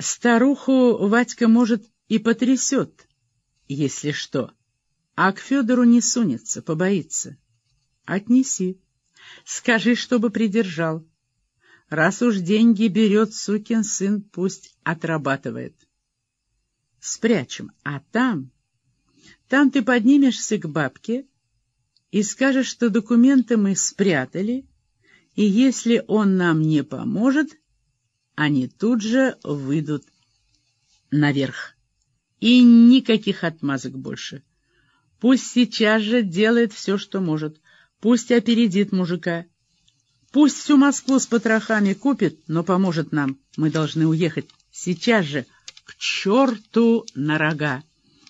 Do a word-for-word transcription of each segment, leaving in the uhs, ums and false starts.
Старуху Вадька, может, и потрясет, если что, а к Федору не сунется, побоится. Отнеси. Скажи, чтобы придержал. Раз уж деньги берет сукин сын, пусть отрабатывает. Спрячем, а там... Там ты поднимешься к бабке и скажешь, что документы мы спрятали, и если он нам не поможет, они тут же выйдут наверх. И никаких отмазок больше. Пусть сейчас же делает все, что может. Пусть опередит мужика. Пусть всю Москву с потрохами купит, но поможет нам. Мы должны уехать сейчас же к черту на рога.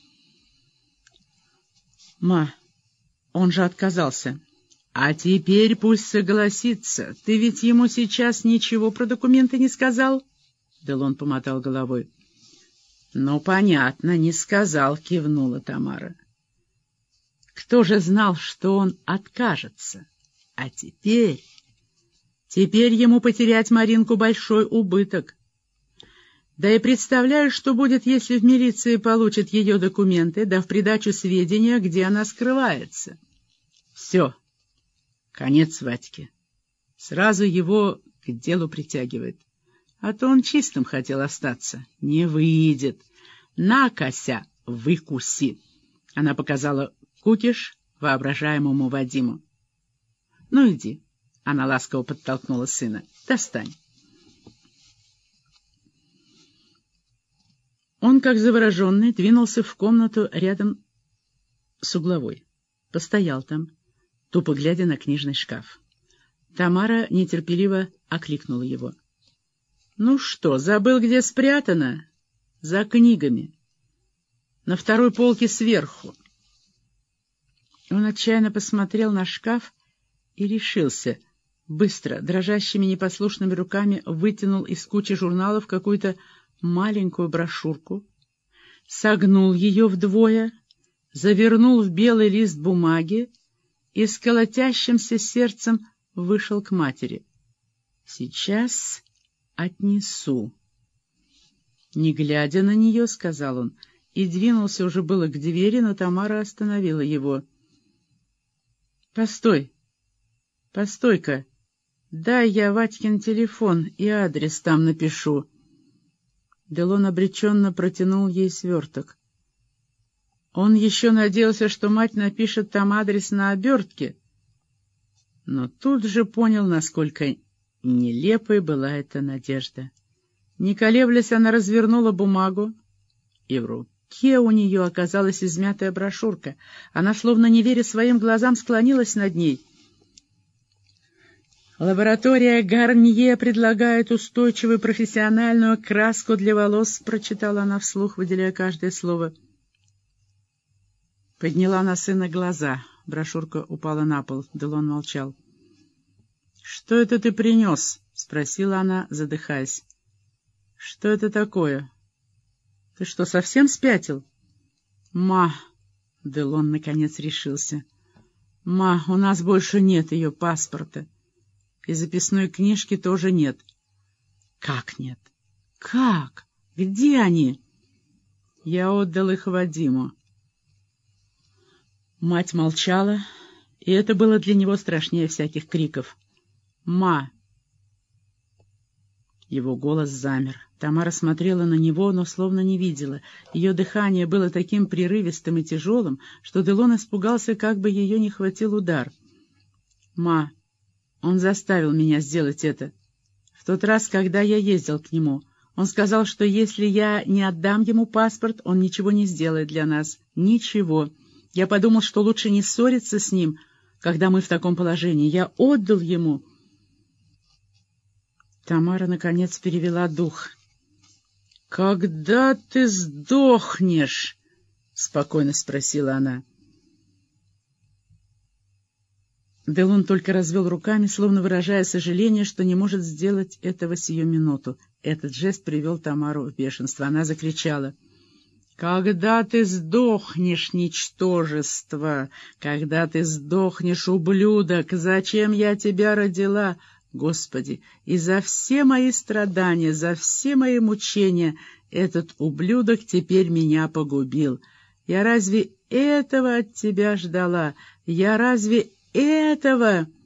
Ма, он же отказался. А теперь пусть согласится. Ты ведь ему сейчас ничего про документы не сказал? Делон помотал головой. Ну, понятно, не сказал, кивнула Тамара. Кто же знал, что он откажется? А теперь... Теперь ему потерять Маринку большой убыток. Да и представляю, что будет, если в милиции получат ее документы, да в придачу сведения, где она скрывается. Все. Конец Вадьке. Сразу его к делу притягивает. А то он чистым хотел остаться. Не выйдет. На, Кося, выкуси. Она показала кукиш воображаемому Вадиму. Ну, иди. Она ласково подтолкнула сына. Достань. Он, как завороженный, двинулся в комнату рядом с угловой. Постоял там, тупо глядя на книжный шкаф. Тамара нетерпеливо окликнула его. — Ну что, забыл, где спрятано? — За книгами. На второй полке сверху. Он отчаянно посмотрел на шкаф и решился. Быстро, дрожащими непослушными руками вытянул из кучи журналов какую-то маленькую брошюрку, согнул ее вдвое, завернул в белый лист бумаги и с колотящимся сердцем вышел к матери. «Сейчас отнесу». Не глядя на нее, сказал он, и двинулся уже было к двери, но Тамара остановила его. «Постой, постой-ка, дай я Вадькин телефон и адрес там напишу». Делон обреченно протянул ей сверток. Он еще надеялся, что мать напишет там адрес на обертке, но тут же понял, насколько нелепой была эта надежда. Не колеблясь, она развернула бумагу, и в руке у нее оказалась измятая брошюрка. Она, словно не веря своим глазам, склонилась над ней. «Лаборатория Гарнье предлагает устойчивую профессиональную краску для волос», — прочитала она вслух, выделяя каждое слово. Подняла на сына глаза. Брошюрка упала на пол. Делон молчал. «Что это ты принес?» — спросила она, задыхаясь. «Что это такое? Ты что, совсем спятил?» «Ма!» — Делон наконец решился. «Ма, у нас больше нет ее паспорта. И записной книжки тоже нет». «Как нет? Как? Где они?» «Я отдал их Вадиму». Мать молчала, и это было для него страшнее всяких криков. «Ма!» Его голос замер. Тамара смотрела на него, но словно не видела. Ее дыхание было таким прерывистым и тяжелым, что Делон испугался, как бы ее не хватил удар. «Ма, он заставил меня сделать это. В тот раз, когда я ездил к нему, он сказал, что если я не отдам ему паспорт, он ничего не сделает для нас. Ничего. Я подумал, что лучше не ссориться с ним, когда мы в таком положении. Я отдал ему». Тамара, наконец, перевела дух. «Когда ты сдохнешь?» — спокойно спросила она. Делон только развел руками, словно выражая сожаление, что не может сделать этого сию минуту. Этот жест привел Тамару в бешенство. Она закричала. «Когда ты сдохнешь, ничтожество! Когда ты сдохнешь, ублюдок! Зачем я тебя родила? Господи, и за все мои страдания, за все мои мучения этот ублюдок теперь меня погубил. Я разве этого от тебя ждала? Я разве этого...»